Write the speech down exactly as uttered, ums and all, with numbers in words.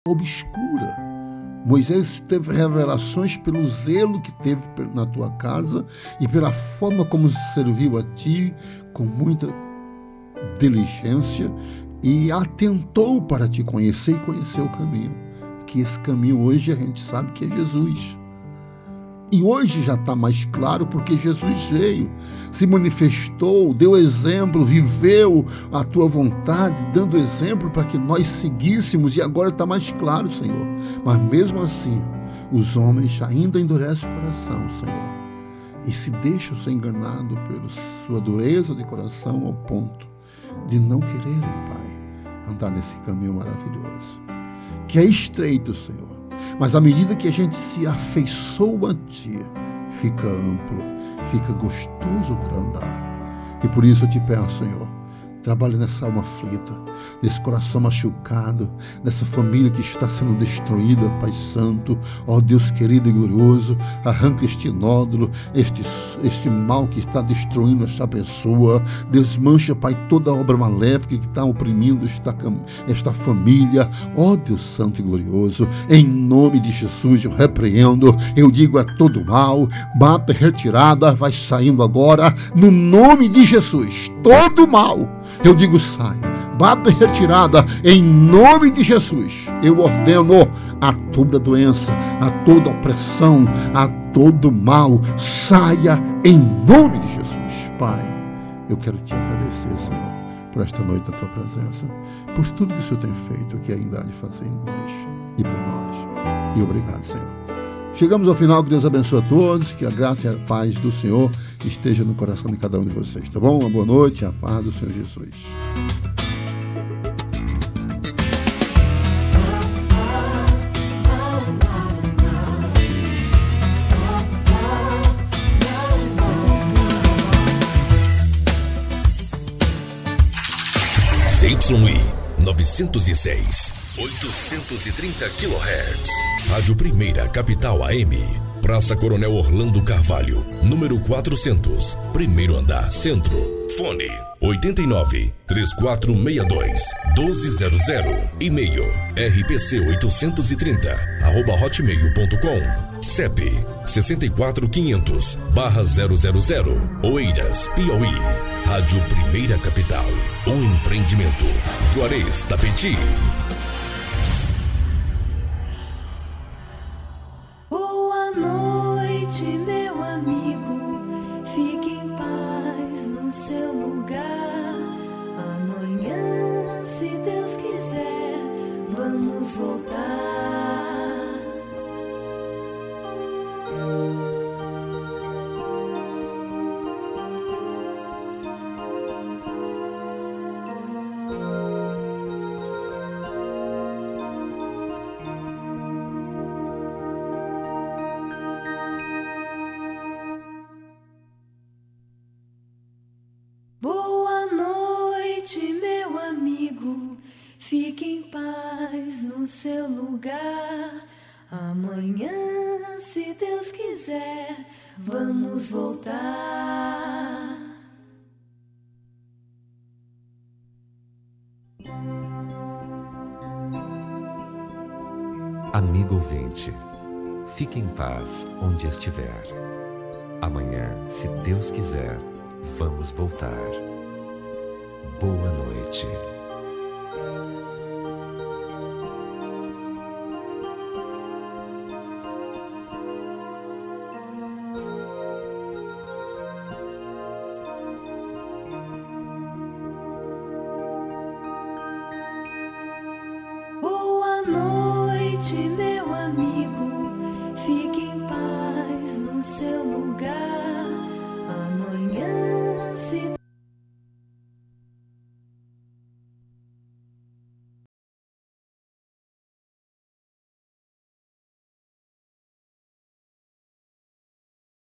obscura. Moisés teve revelações pelo zelo que teve na tua casa e pela forma como serviu a ti com muita diligência e atentou para te conhecer e conhecer o caminho. Que esse caminho hoje a gente sabe que é Jesus. E hoje já está mais claro porque Jesus veio, se manifestou, deu exemplo, viveu a tua vontade, dando exemplo para que nós seguíssemos, e agora está mais claro, Senhor. Mas mesmo assim, os homens ainda endurecem o coração, Senhor, e se deixam ser enganados pela sua dureza de coração ao ponto de não quererem, Pai, andar nesse caminho maravilhoso, que é estreito, Senhor. Mas à medida que a gente se afeiçoa a Ti, fica amplo, fica gostoso para andar. E por isso eu te peço, Senhor, trabalhe nessa alma aflita, nesse coração machucado, nessa família que está sendo destruída, Pai Santo. Ó Deus querido e glorioso, arranca este nódulo, este, este mal que está destruindo esta pessoa. Desmancha, Pai, toda a obra maléfica que está oprimindo esta, esta família. Ó Deus Santo e glorioso, em nome de Jesus eu repreendo, eu digo a todo mal, bata retirada, vai saindo agora, no nome de Jesus, todo mal, eu digo sai, bata retirada, em nome de Jesus. Eu ordeno a toda doença, a toda opressão, a todo mal, saia em nome de Jesus. Pai, eu quero te agradecer, Senhor, por esta noite na tua presença, por tudo que o Senhor tem feito, que ainda há de fazer em nós e por nós. E obrigado, Senhor. Chegamos ao final, que Deus abençoe a todos, que a graça e a paz do Senhor esteja no coração de cada um de vocês, tá bom? Uma boa noite, a paz do Senhor Jesus. C Y I novecentos e seis, oitocentos e trinta quilohertz. Rádio Primeira Capital A M. Praça Coronel Orlando Carvalho, número quatrocentos, primeiro andar, centro. Fone oito nove, três quatro seis dois, um dois zero zero. E-mail r p c oitocentos e trinta arroba hotmail ponto com. C E P sessenta e quatro quinhentos barra zero zero zero. Oeiras, Piauí. Rádio Primeira Capital. Um empreendimento. Juarez Tapeti. Boa noite, meu amigo. Fique em paz no seu lugar. Amanhã, se Deus quiser, vamos voltar. Boa noite, meu amigo. Fique em paz no seu lugar. Amanhã, se Deus quiser, vamos voltar. Amigo ouvinte, fique em paz onde estiver. Amanhã, se Deus quiser, vamos voltar. Boa noite. Boa noite, meu amigo.